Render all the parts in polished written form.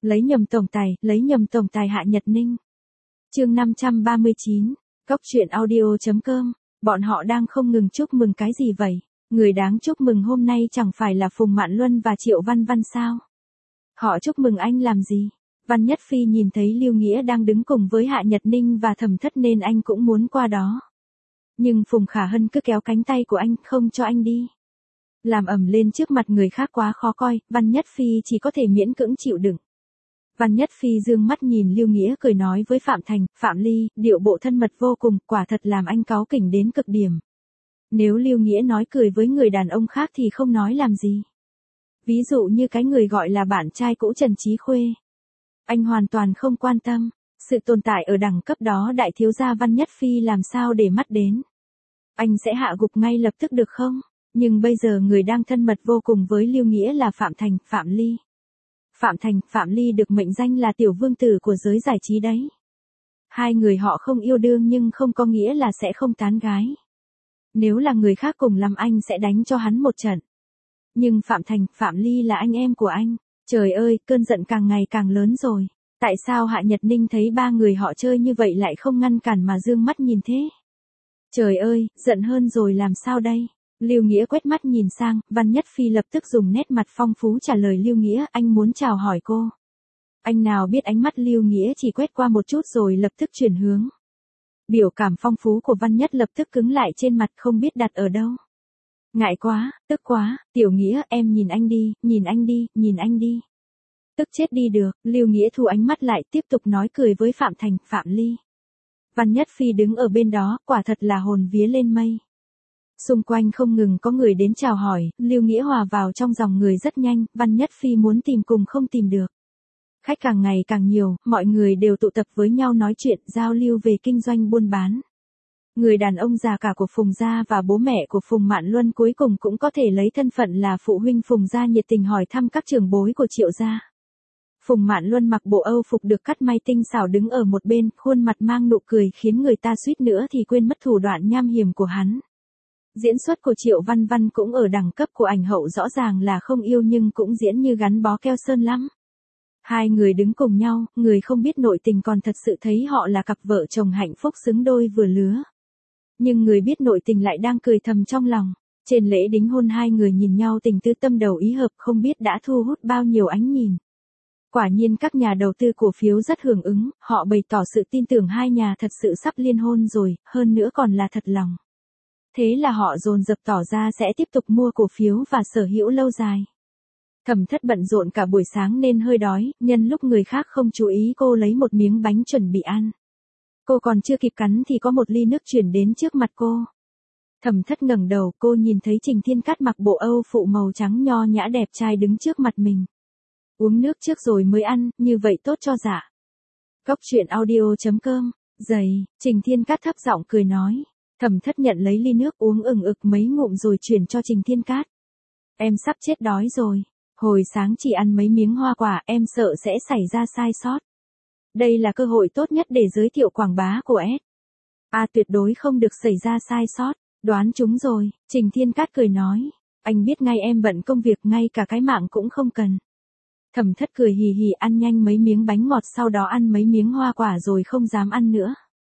lấy nhầm tổng tài Hạ Nhật Ninh. Chương 539, Cốc truyện audio.com, bọn họ đang không ngừng chúc mừng cái gì vậy? Người đáng chúc mừng hôm nay chẳng phải là Phùng Mạn Luân và Triệu Văn Văn sao? Họ chúc mừng anh làm gì? Văn Nhất Phi nhìn thấy Lưu Nghĩa đang đứng cùng với Hạ Nhật Ninh và Thẩm Thất nên anh cũng muốn qua đó. Nhưng Phùng Khả Hân cứ kéo cánh tay của anh không cho anh đi. Làm ầm lên trước mặt người khác quá khó coi, Văn Nhất Phi chỉ có thể miễn cưỡng chịu đựng. Văn Nhất Phi dương mắt nhìn Lưu Nghĩa cười nói với Phạm Thành, Phạm Ly, điệu bộ thân mật vô cùng, quả thật làm anh cáu kỉnh đến cực điểm. Nếu Lưu Nghĩa nói cười với người đàn ông khác thì không nói làm gì. Ví dụ như cái người gọi là bạn trai cũ Trần Chí Khuê. Anh hoàn toàn không quan tâm, sự tồn tại ở đẳng cấp đó đại thiếu gia Văn Nhất Phi làm sao để mắt đến. Anh sẽ hạ gục ngay lập tức được không? Nhưng bây giờ người đang thân mật vô cùng với Lưu Nghĩa là Phạm Thành, Phạm Ly. Phạm Thành, Phạm Ly được mệnh danh là tiểu vương tử của giới giải trí đấy. Hai người họ không yêu đương nhưng không có nghĩa là sẽ không tán gái. Nếu là người khác cùng lắm anh sẽ đánh cho hắn một trận. Nhưng Phạm Thành, Phạm Ly là anh em của anh. Trời ơi, cơn giận càng ngày càng lớn rồi. Tại sao Hạ Nhật Ninh thấy ba người họ chơi như vậy lại không ngăn cản mà dương mắt nhìn thế? Trời ơi, giận hơn rồi làm sao đây? Lưu Nghĩa quét mắt nhìn sang, Văn Nhất Phi lập tức dùng nét mặt phong phú trả lời Lưu Nghĩa, anh muốn chào hỏi cô. Anh nào biết ánh mắt Lưu Nghĩa chỉ quét qua một chút rồi lập tức chuyển hướng. Biểu cảm phong phú của Văn Nhất lập tức cứng lại trên mặt không biết đặt ở đâu. Ngại quá, tức quá, Tiểu Nghĩa em nhìn anh đi, nhìn anh đi, nhìn anh đi. Tức chết đi được, Lưu Nghĩa thu ánh mắt lại tiếp tục nói cười với Phạm Thành, Phạm Ly. Văn Nhất Phi đứng ở bên đó, quả thật là hồn vía lên mây. Xung quanh không ngừng có người đến chào hỏi, Lưu Nghĩa hòa vào trong dòng người rất nhanh, Văn Nhất Phi muốn tìm cùng không tìm được. Khách càng ngày càng nhiều, mọi người đều tụ tập với nhau nói chuyện, giao lưu về kinh doanh buôn bán. Người đàn ông già cả của Phùng gia và bố mẹ của Phùng Mạn Luân cuối cùng cũng có thể lấy thân phận là phụ huynh Phùng gia nhiệt tình hỏi thăm các trưởng bối của Triệu gia. Phùng Mạn Luân mặc bộ Âu phục được cắt may tinh xảo đứng ở một bên, khuôn mặt mang nụ cười khiến người ta suýt nữa thì quên mất thủ đoạn nham hiểm của hắn. Diễn xuất của Triệu Văn Văn cũng ở đẳng cấp của ảnh hậu, rõ ràng là không yêu nhưng cũng diễn như gắn bó keo sơn lắm. Hai người đứng cùng nhau, người không biết nội tình còn thật sự thấy họ là cặp vợ chồng hạnh phúc xứng đôi vừa lứa. Nhưng người biết nội tình lại đang cười thầm trong lòng. Trên lễ đính hôn hai người nhìn nhau tình tư tâm đầu ý hợp, không biết đã thu hút bao nhiêu ánh nhìn. Quả nhiên các nhà đầu tư cổ phiếu rất hưởng ứng, họ bày tỏ sự tin tưởng hai nhà thật sự sắp liên hôn rồi, hơn nữa còn là thật lòng. Thế là họ dồn dập tỏ ra sẽ tiếp tục mua cổ phiếu và sở hữu lâu dài. Thẩm Thất bận rộn cả buổi sáng nên hơi đói, nhân lúc người khác không chú ý cô lấy một miếng bánh chuẩn bị ăn. Cô còn chưa kịp cắn thì có một ly nước chuyển đến trước mặt cô. Thẩm Thất ngẩng đầu, cô nhìn thấy Trình Thiên Cát mặc bộ Âu phụ màu trắng nho nhã đẹp trai đứng trước mặt mình. Uống nước trước rồi mới ăn, như vậy tốt cho dạ. Cốc truyện audio.com, dày, Trình Thiên Cát thấp giọng cười nói. Thẩm Thất nhận lấy ly nước uống ừng ực mấy ngụm rồi chuyển cho Trình Thiên Cát. Em sắp chết đói rồi. Hồi sáng chỉ ăn mấy miếng hoa quả, em sợ sẽ xảy ra sai sót. Đây là cơ hội tốt nhất để giới thiệu quảng bá của S. Tuyệt đối không được xảy ra sai sót. Đoán chúng rồi, Trình Thiên Cát cười nói. Anh biết ngay em bận công việc, ngay cả cái mạng cũng không cần. Thẩm Thất cười hì hì ăn nhanh mấy miếng bánh ngọt, sau đó ăn mấy miếng hoa quả rồi không dám ăn nữa.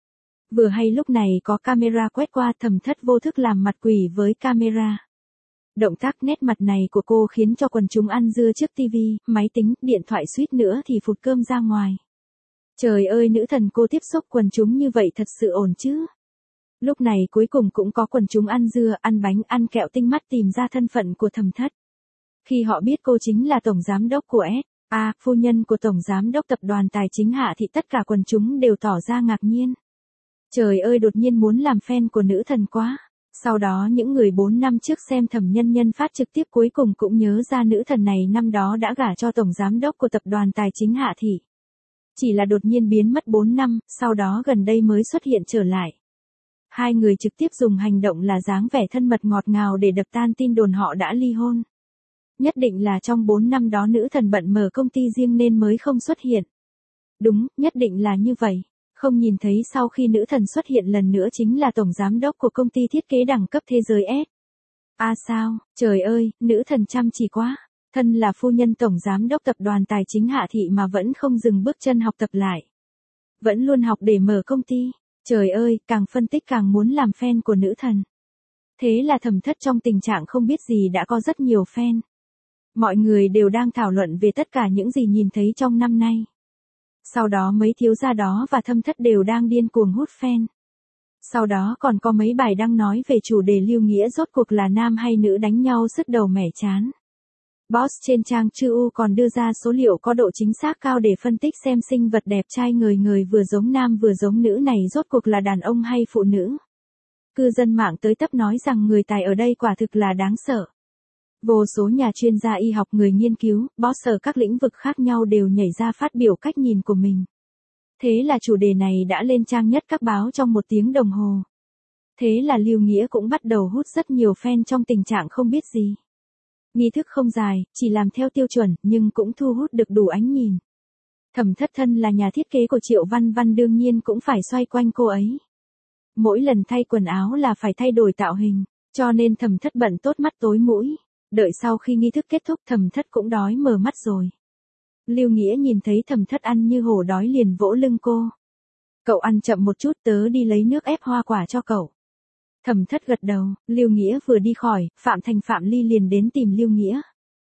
Vừa hay lúc này có camera quét qua, Thẩm Thất vô thức làm mặt quỷ với camera. Động tác nét mặt này của cô khiến cho quần chúng ăn dưa trước tivi, máy tính, điện thoại suýt nữa thì phụt cơm ra ngoài. Trời ơi, nữ thần cô tiếp xúc quần chúng như vậy thật sự ổn chứ. Lúc này cuối cùng cũng có quần chúng ăn dưa, ăn bánh, ăn kẹo tinh mắt tìm ra thân phận của Thẩm Thất. Khi họ biết cô chính là tổng giám đốc của phu nhân của tổng giám đốc tập đoàn tài chính Hạ thì tất cả quần chúng đều tỏ ra ngạc nhiên. Trời ơi, đột nhiên muốn làm fan của nữ thần quá. Sau đó những người 4 năm trước xem Thẩm Nhân Nhân phát trực tiếp cuối cùng cũng nhớ ra nữ thần này năm đó đã gả cho tổng giám đốc của tập đoàn tài chính Hạ Thị. Chỉ là đột nhiên biến mất 4 năm, sau đó gần đây mới xuất hiện trở lại. Hai người trực tiếp dùng hành động là dáng vẻ thân mật ngọt ngào để đập tan tin đồn họ đã ly hôn. Nhất định là trong 4 năm đó nữ thần bận mở công ty riêng nên mới không xuất hiện. Đúng, nhất định là như vậy. Không nhìn thấy sau khi nữ thần xuất hiện lần nữa chính là tổng giám đốc của công ty thiết kế đẳng cấp thế giới S. Sao, trời ơi, nữ thần chăm chỉ quá. Thân là phu nhân tổng giám đốc tập đoàn tài chính Hạ Thị mà vẫn không dừng bước chân học tập lại. Vẫn luôn học để mở công ty. Trời ơi, càng phân tích càng muốn làm fan của nữ thần. Thế là Thẩm Thất trong tình trạng không biết gì đã có rất nhiều fan. Mọi người đều đang thảo luận về tất cả những gì nhìn thấy trong năm nay. Sau đó mấy thiếu gia đó và Thâm Thất đều đang điên cuồng hút fan. Sau đó còn có mấy bài đăng nói về chủ đề Lưu Nghĩa rốt cuộc là nam hay nữ đánh nhau sứt đầu mẻ chán. Boss trên trang Chư U còn đưa ra số liệu có độ chính xác cao để phân tích xem sinh vật đẹp trai người người vừa giống nam vừa giống nữ này rốt cuộc là đàn ông hay phụ nữ. Cư dân mạng tới tấp nói rằng người tài ở đây quả thực là đáng sợ. Vô số nhà chuyên gia y học người nghiên cứu, boss ở các lĩnh vực khác nhau đều nhảy ra phát biểu cách nhìn của mình. Thế là chủ đề này đã lên trang nhất các báo trong 1 tiếng đồng hồ. Thế là Lưu Nghĩa cũng bắt đầu hút rất nhiều fan trong tình trạng không biết gì. Nghi thức không dài, chỉ làm theo tiêu chuẩn, nhưng cũng thu hút được đủ ánh nhìn. Thẩm Thất thân là nhà thiết kế của Triệu Văn Văn đương nhiên cũng phải xoay quanh cô ấy. Mỗi lần thay quần áo là phải thay đổi tạo hình, cho nên Thẩm Thất bận tốt mắt tối mũi. Đợi sau khi nghi thức kết thúc Thẩm Thất cũng đói mở mắt rồi. Lưu Nghĩa nhìn thấy Thẩm Thất ăn như hổ đói liền vỗ lưng cô. Cậu ăn chậm một chút tớ đi lấy nước ép hoa quả cho cậu. Thẩm Thất gật đầu, Lưu Nghĩa vừa đi khỏi, Phạm Thành Phạm Ly liền đến tìm Lưu Nghĩa.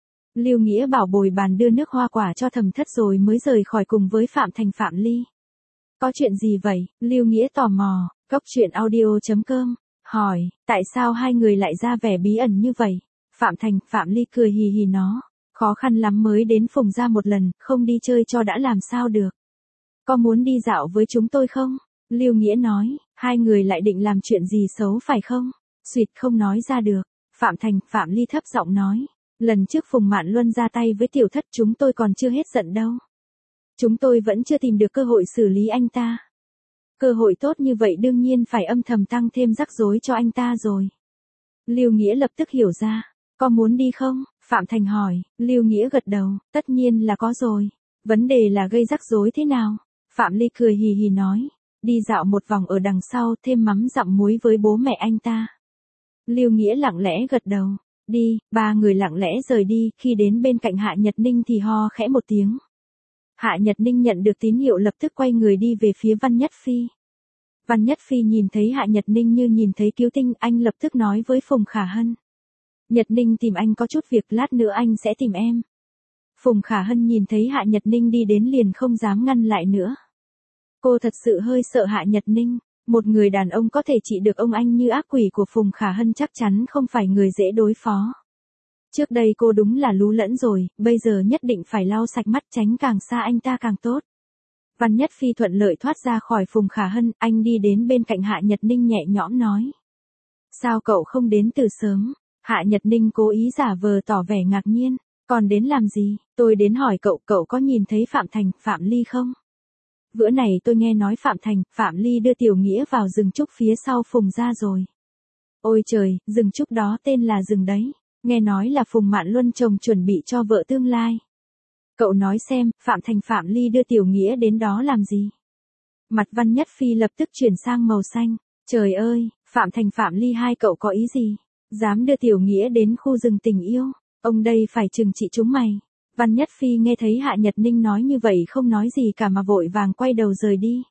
Lưu Nghĩa bảo bồi bàn đưa nước hoa quả cho Thẩm Thất rồi mới rời khỏi cùng với Phạm Thành Phạm Ly. Có chuyện gì vậy? Lưu Nghĩa tò mò, Cốc Truyện Audio.com, hỏi, tại sao hai người lại ra vẻ bí ẩn như vậy? Phạm Thành Phạm Ly cười hì hì nó, khó khăn lắm mới đến Phùng gia một lần, không đi chơi cho đã làm sao được. Có muốn đi dạo với chúng tôi không? Lưu Nghĩa nói, hai người lại định làm chuyện gì xấu phải không? Xuyệt không nói ra được. Phạm Thành Phạm Ly thấp giọng nói, lần trước Phùng Mạn Luân ra tay với Tiểu Thất chúng tôi còn chưa hết giận đâu. Chúng tôi vẫn chưa tìm được cơ hội xử lý anh ta. Cơ hội tốt như vậy đương nhiên phải âm thầm tăng thêm rắc rối cho anh ta rồi. Lưu Nghĩa lập tức hiểu ra, có muốn đi không? Phạm Thành hỏi, Lưu Nghĩa gật đầu, tất nhiên là có rồi. Vấn đề là gây rắc rối thế nào? Phạm Ly cười hì hì nói, đi dạo một vòng ở đằng sau thêm mắm dặm muối với bố mẹ anh ta. Lưu Nghĩa lặng lẽ gật đầu, đi, ba người lặng lẽ rời đi, khi đến bên cạnh Hạ Nhật Ninh thì ho khẽ một tiếng. Hạ Nhật Ninh nhận được tín hiệu lập tức quay người đi về phía Văn Nhất Phi. Văn Nhất Phi nhìn thấy Hạ Nhật Ninh như nhìn thấy cứu tinh, anh lập tức nói với Phùng Khả Hân. Nhật Ninh tìm anh có chút việc, lát nữa anh sẽ tìm em. Phùng Khả Hân nhìn thấy Hạ Nhật Ninh đi đến liền không dám ngăn lại nữa. Cô thật sự hơi sợ Hạ Nhật Ninh, một người đàn ông có thể trị được ông anh như ác quỷ của Phùng Khả Hân chắc chắn không phải người dễ đối phó. Trước đây cô đúng là lú lẫn rồi, bây giờ nhất định phải lau sạch mắt tránh càng xa anh ta càng tốt. Văn Nhất Phi thuận lợi thoát ra khỏi Phùng Khả Hân, anh đi đến bên cạnh Hạ Nhật Ninh nhẹ nhõm nói. Sao cậu không đến từ sớm? Hạ Nhật Ninh cố ý giả vờ tỏ vẻ ngạc nhiên, còn đến làm gì? Tôi đến hỏi cậu, cậu có nhìn thấy Phạm Thành, Phạm Ly không? Bữa này tôi nghe nói Phạm Thành, Phạm Ly đưa Tiểu Nghĩa vào rừng trúc phía sau Phùng gia rồi. Ôi trời, rừng trúc đó tên là rừng đấy, nghe nói là Phùng Mạn Luân chồng chuẩn bị cho vợ tương lai. Cậu nói xem, Phạm Thành Phạm Ly đưa Tiểu Nghĩa đến đó làm gì? Mặt Văn Nhất Phi lập tức chuyển sang màu xanh, trời ơi, Phạm Thành Phạm Ly hai cậu có ý gì? Dám đưa Tiểu Nghĩa đến khu rừng tình yêu, ông đây phải trừng trị chúng mày. Văn Nhất Phi nghe thấy Hạ Nhật Ninh nói như vậy không nói gì cả mà vội vàng quay đầu rời đi.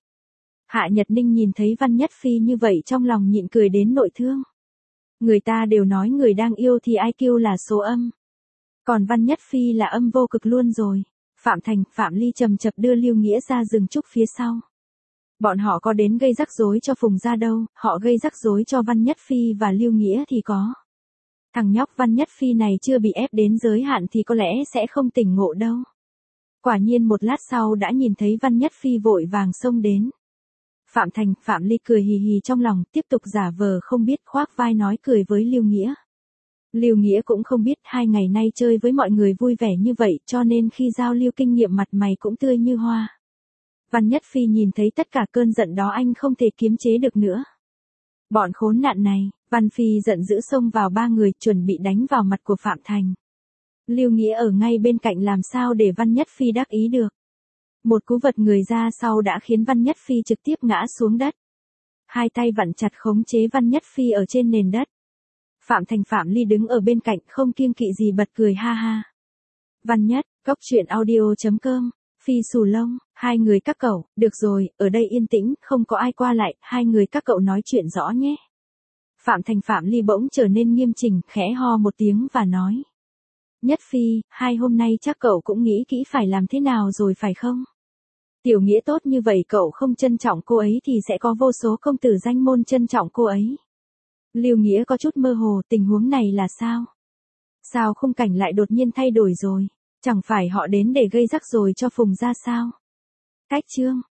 Hạ Nhật Ninh nhìn thấy Văn Nhất Phi như vậy trong lòng nhịn cười đến nội thương. Người ta đều nói người đang yêu thì IQ là số âm. Còn Văn Nhất Phi là âm vô cực luôn rồi. Phạm Thành, Phạm Ly chầm chập đưa Lưu Nghĩa ra rừng trúc phía sau. Bọn họ có đến gây rắc rối cho Phùng gia đâu, họ gây rắc rối cho Văn Nhất Phi và Lưu Nghĩa thì có. Thằng nhóc Văn Nhất Phi này chưa bị ép đến giới hạn thì có lẽ sẽ không tỉnh ngộ đâu. Quả nhiên một lát sau đã nhìn thấy Văn Nhất Phi vội vàng xông đến. Phạm Thành, Phạm Ly cười hì hì trong lòng, tiếp tục giả vờ không biết khoác vai nói cười với Lưu Nghĩa. Lưu Nghĩa cũng không biết 2 ngày nay chơi với mọi người vui vẻ như vậy cho nên khi giao lưu kinh nghiệm mặt mày cũng tươi như hoa. Văn Nhất Phi nhìn thấy tất cả cơn giận đó anh không thể kiềm chế được nữa. Bọn khốn nạn này, Văn Phi giận dữ xông vào 3 người chuẩn bị đánh vào mặt của Phạm Thành. Lưu Nghĩa ở ngay bên cạnh làm sao để Văn Nhất Phi đắc ý được. Một cú vật người ra sau đã khiến Văn Nhất Phi trực tiếp ngã xuống đất. Hai tay vặn chặt khống chế Văn Nhất Phi ở trên nền đất. Phạm Thành Phạm Ly đứng ở bên cạnh không kiêng kỵ gì bật cười ha ha. Văn Nhất, Cốc truyện audio.com, Phi Xù Lông, hai người các cậu, được rồi, ở đây yên tĩnh, không có ai qua lại, hai người các cậu nói chuyện rõ nhé. Phạm Thành Phạm Ly bỗng trở nên nghiêm chỉnh, khẽ ho một tiếng và nói. Nhất Phi, hai hôm nay chắc cậu cũng nghĩ kỹ phải làm thế nào rồi phải không? Tiểu Nghĩa tốt như vậy cậu không trân trọng cô ấy thì sẽ có vô số công tử danh môn trân trọng cô ấy. Lưu Nghĩa có chút mơ hồ, tình huống này là sao? Sao khung cảnh lại đột nhiên thay đổi rồi? Chẳng phải họ đến để gây rắc rối cho Phùng gia sao? Cách chương